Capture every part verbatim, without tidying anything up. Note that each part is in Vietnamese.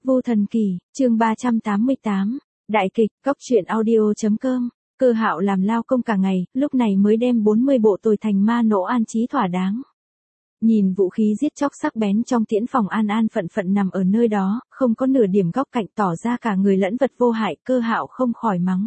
Vô Thần Kỳ, chương ba trăm tám mươi tám, đại kịch, cốc truyện audio.com, Cơ Hạo làm lao công cả ngày, lúc này mới đem bốn mươi bộ tồi thành ma nỗ an trí thỏa đáng. Nhìn vũ khí giết chóc sắc bén trong tiễn phòng an an phận phận nằm ở nơi đó, không có nửa điểm góc cạnh tỏ ra cả người lẫn vật vô hại, Cơ Hạo không khỏi mắng.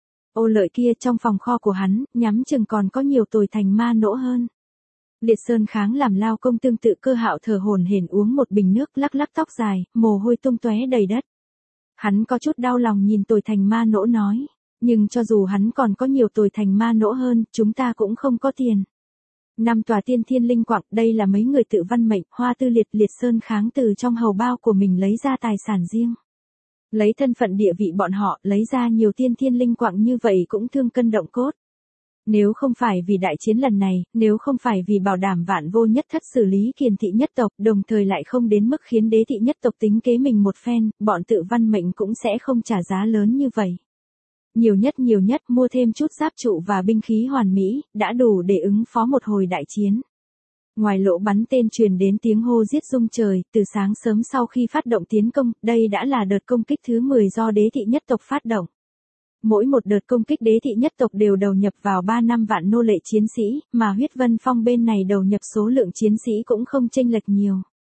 Ô lợi kia trong phòng kho của hắn, nhắm chừng còn có nhiều tồi thành ma nỗ hơn. Liệt Sơn Kháng làm lao công tương tự, Cơ Hạo thở hổn hển uống một bình nước, lắc lắc tóc dài, mồ hôi tung tóe đầy đất. Hắn có chút đau lòng nhìn tồi thành ma nỗ nói, nhưng cho dù hắn còn có nhiều tồi thành ma nỗ hơn, chúng ta cũng không có tiền. Năm tòa tiên thiên linh quạng, đây là mấy người tự văn mệnh, Hoa Tư Liệt Liệt Sơn Kháng từ trong hầu bao của mình lấy ra tài sản riêng. Lấy thân phận địa vị bọn họ, lấy ra nhiều tiên thiên linh quạng như vậy cũng thương cân động cốt. Nếu không phải vì đại chiến lần này, nếu không phải vì bảo đảm vạn vô nhất thất xử lý Kiền thị nhất tộc, đồng thời lại không đến mức khiến đế thị nhất tộc tính kế mình một phen, bọn tự văn mệnh cũng sẽ không trả giá lớn như vậy. Nhiều nhất nhiều nhất mua thêm chút giáp trụ và binh khí hoàn mỹ, đã đủ để ứng phó một hồi đại chiến. Ngoài lỗ bắn tên truyền đến tiếng hô giết rung trời, từ sáng sớm sau khi phát động tiến công, đây đã là đợt công kích thứ mười do đế thị nhất tộc phát động. Mỗi một đợt công kích đế thị nhất tộc đều đầu nhập vào ba năm vạn nô lệ chiến sĩ, mà Huyết Vân Phong bên này đầu nhập số lượng chiến sĩ cũng không chênh lệch nhiều.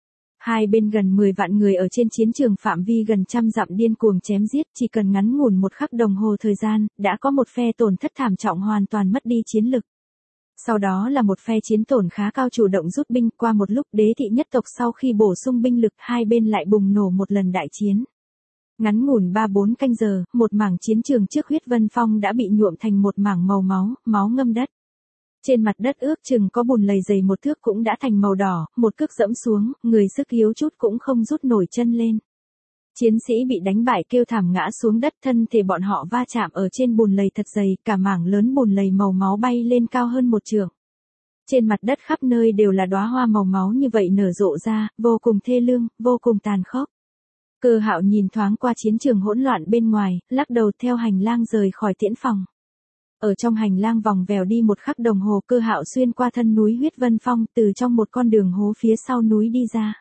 Hai bên gần mười vạn người ở trên chiến trường phạm vi gần trăm dặm điên cuồng chém giết, chỉ cần ngắn ngủn một khắc đồng hồ thời gian, đã có một phe tổn thất thảm trọng hoàn toàn mất đi chiến lực. Sau đó là một phe chiến tổn khá cao chủ động rút binh, qua một lúc đế thị nhất tộc sau khi bổ sung binh lực, hai bên lại bùng nổ một lần đại chiến. Ngắn ngủn ba bốn canh giờ, một mảng chiến trường trước Huyết Vân Phong đã bị nhuộm thành một mảng màu máu, máu ngâm đất. Trên mặt đất ước chừng có bùn lầy dày một thước cũng đã thành màu đỏ, một cước dẫm xuống, người sức yếu chút cũng không rút nổi chân lên. Chiến sĩ bị đánh bại kêu thảm ngã xuống đất, thân thể bọn họ va chạm ở trên bùn lầy thật dày, cả mảng lớn bùn lầy màu máu bay lên cao hơn một trượng. Trên mặt đất khắp nơi đều là đóa hoa màu máu như vậy nở rộ ra, vô cùng thê lương, vô cùng tàn khốc. Cơ Hạo nhìn thoáng qua chiến trường hỗn loạn bên ngoài, lắc đầu theo hành lang rời khỏi tiễn phòng. Ở trong hành lang vòng vèo đi một khắc đồng hồ, Cơ Hạo xuyên qua thân núi Huyết Vân Phong, từ trong một con đường hố phía sau núi đi ra.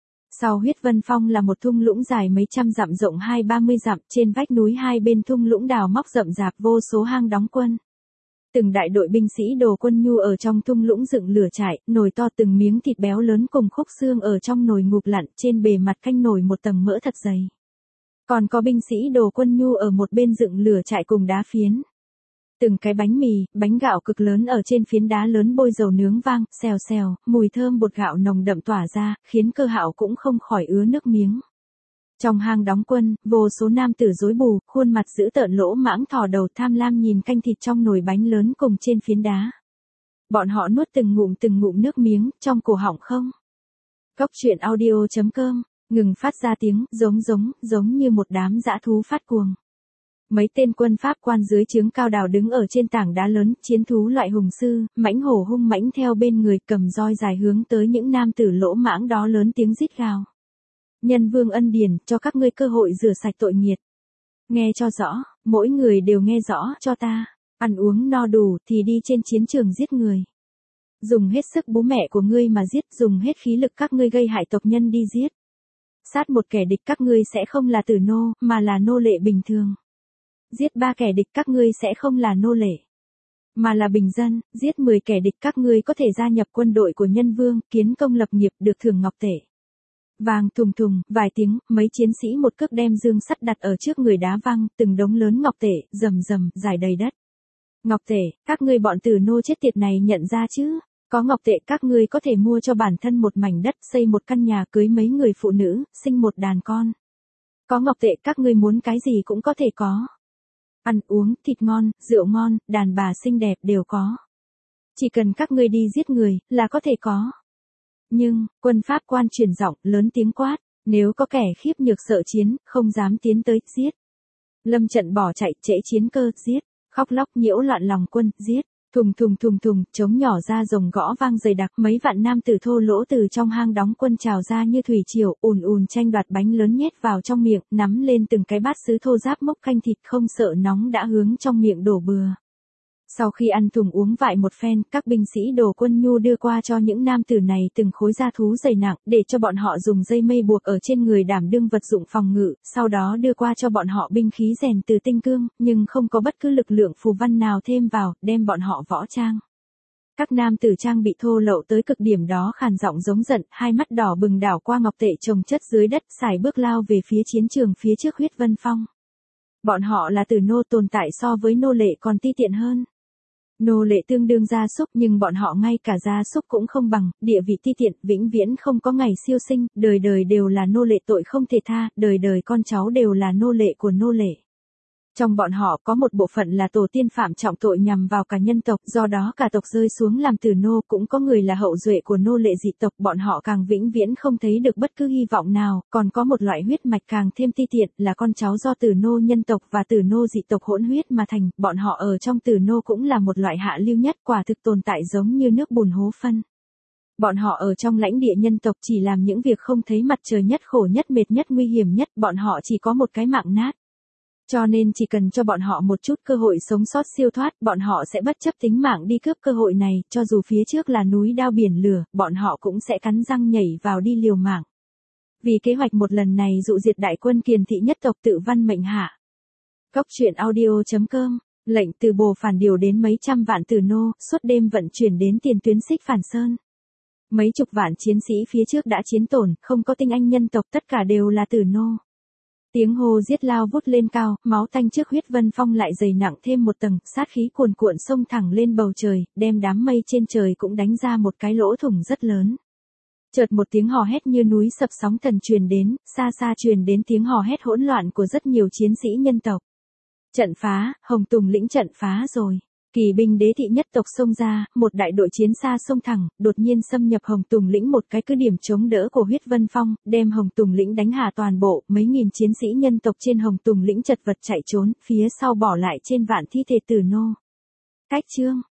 Sau Huyết Vân Phong là một thung lũng dài mấy trăm dặm rộng hai ba mươi dặm, trên vách núi hai bên thung lũng đào móc rậm rạp vô số hang đóng quân. Từng đại đội binh sĩ đồ quân nhu ở trong thung lũng dựng lửa trại, nồi to từng miếng thịt béo lớn cùng khúc xương ở trong nồi ngục lặn, trên bề mặt canh nồi một tầng mỡ thật dày. Còn có binh sĩ đồ quân nhu ở một bên dựng lửa trại cùng đá phiến. Từng cái bánh mì, bánh gạo cực lớn ở trên phiến đá lớn bôi dầu nướng vang, xèo xèo, mùi thơm bột gạo nồng đậm tỏa ra, khiến Cơ Hạo cũng không khỏi ứa nước miếng. Trong hang đóng quân, vô số nam tử rối bù, khuôn mặt dữ tợn lỗ mãng thò đầu tham lam nhìn canh thịt trong nồi bánh lớn cùng trên phiến đá. Bọn họ nuốt từng ngụm từng ngụm nước miếng, trong cổ họng không. Cốc truyện audio.com, ngừng phát ra tiếng, giống giống, giống như một đám dã thú phát cuồng. Mấy tên quân Pháp quan dưới trướng cao đào đứng ở trên tảng đá lớn, chiến thú loại hùng sư, mãnh hổ hung mãnh theo bên người, cầm roi dài hướng tới những nam tử lỗ mãng đó lớn tiếng rít gào. Nhân vương ân điển, cho các ngươi cơ hội rửa sạch tội nghiệt. Nghe cho rõ, mỗi người đều nghe rõ cho ta, ăn uống no đủ thì đi trên chiến trường giết người. Dùng hết sức bố mẹ của ngươi mà giết, dùng hết khí lực các ngươi gây hại tộc nhân đi giết. Sát một kẻ địch các ngươi sẽ không là tử nô, mà là nô lệ bình thường. Giết ba kẻ địch các ngươi sẽ không là nô lệ, mà là bình dân, giết mười kẻ địch các ngươi có thể gia nhập quân đội của nhân vương, kiến công lập nghiệp, được thưởng ngọc tệ. Vàng thùng thùng, vài tiếng, mấy chiến sĩ một cước đem dương sắt đặt ở trước người đá văng, từng đống lớn ngọc tệ, rầm rầm, dài đầy đất. Ngọc tệ, các ngươi bọn tử nô chết tiệt này nhận ra chứ? Có ngọc tệ các ngươi có thể mua cho bản thân một mảnh đất, xây một căn nhà, cưới mấy người phụ nữ, sinh một đàn con. Có ngọc tệ các ngươi muốn cái gì cũng có thể có. Ăn uống, thịt ngon, rượu ngon, đàn bà xinh đẹp đều có. Chỉ cần các ngươi đi giết người, là có thể có. Nhưng, quân Pháp quan truyền giọng, lớn tiếng quát, nếu có kẻ khiếp nhược sợ chiến, không dám tiến tới, giết. Lâm trận bỏ chạy, trễ chiến cơ, giết. Khóc lóc nhiễu loạn lòng quân, giết. Thùng thùng thùng thùng, trống nhỏ ra rồng gõ vang dày đặc, mấy vạn nam tử thô lỗ từ trong hang đóng quân trào ra như thủy triều, ùn ùn tranh đoạt bánh lớn nhét vào trong miệng, nắm lên từng cái bát sứ thô ráp mốc canh thịt không sợ nóng đã hướng trong miệng đổ bừa. Sau khi ăn thùng uống vại một phen, các binh sĩ đồ quân nhu đưa qua cho những nam tử này từng khối da thú dày nặng, để cho bọn họ dùng dây mây buộc ở trên người đảm đương vật dụng phòng ngự, sau đó đưa qua cho bọn họ binh khí rèn từ tinh cương, nhưng không có bất cứ lực lượng phù văn nào thêm vào, đem bọn họ võ trang. Các nam tử trang bị thô lậu tới cực điểm đó khàn giọng giống giận, hai mắt đỏ bừng đảo qua ngọc tệ chồng chất dưới đất, sải bước lao về phía chiến trường phía trước Huyết Vân Phong. Bọn họ là tử nô, tồn tại so với nô lệ còn ti tiện hơn. Nô lệ tương đương gia súc, nhưng bọn họ ngay cả gia súc cũng không bằng, địa vị ti tiện, vĩnh viễn không có ngày siêu sinh, đời đời đều là nô lệ, tội không thể tha, đời đời con cháu đều là nô lệ của nô lệ. Trong bọn họ có một bộ phận là tổ tiên phạm trọng tội nhằm vào cả nhân tộc, do đó cả tộc rơi xuống làm tử nô, cũng có người là hậu duệ của nô lệ dị tộc, bọn họ càng vĩnh viễn không thấy được bất cứ hy vọng nào, còn có một loại huyết mạch càng thêm ti tiện, là con cháu do tử nô nhân tộc và tử nô dị tộc hỗn huyết mà thành, bọn họ ở trong tử nô cũng là một loại hạ lưu nhất, quả thực tồn tại giống như nước bùn hố phân. Bọn họ ở trong lãnh địa nhân tộc chỉ làm những việc không thấy mặt trời nhất, khổ nhất, mệt nhất, nguy hiểm nhất, bọn họ chỉ có một cái mạng nát. Cho nên chỉ cần cho bọn họ một chút cơ hội sống sót siêu thoát, bọn họ sẽ bất chấp tính mạng đi cướp cơ hội này, cho dù phía trước là núi đao biển lửa, bọn họ cũng sẽ cắn răng nhảy vào đi liều mạng. Vì kế hoạch một lần này dụ diệt đại quân Kiền thị nhất tộc tự văn mệnh hạ. Cốc truyện audio chấm com, lệnh từ Bồ Phản điều đến mấy trăm vạn tử nô, suốt đêm vận chuyển đến tiền tuyến Xích Phản Sơn. Mấy chục vạn chiến sĩ phía trước đã chiến tổn, không có tinh anh nhân tộc, tất cả đều là tử nô. Tiếng hô giết lao vút lên cao, máu tanh trước Huyết Vân Phong lại dày nặng thêm một tầng, sát khí cuồn cuộn xông thẳng lên bầu trời, đem đám mây trên trời cũng đánh ra một cái lỗ thủng rất lớn. Chợt một tiếng hò hét như núi sập sóng thần truyền đến, xa xa truyền đến tiếng hò hét hỗn loạn của rất nhiều chiến sĩ nhân tộc. Trận phá, Hồng Tùng lĩnh trận phá rồi. Kỳ binh đế thị nhất tộc xông ra, một đại đội chiến xa xông thẳng, đột nhiên xâm nhập Hồng Tùng lĩnh, một cái cứ điểm chống đỡ của Huyết Vân Phong, đem Hồng Tùng lĩnh đánh hạ toàn bộ, mấy nghìn chiến sĩ nhân tộc trên Hồng Tùng lĩnh chật vật chạy trốn, phía sau bỏ lại trên vạn thi thể tử nô. Cách chương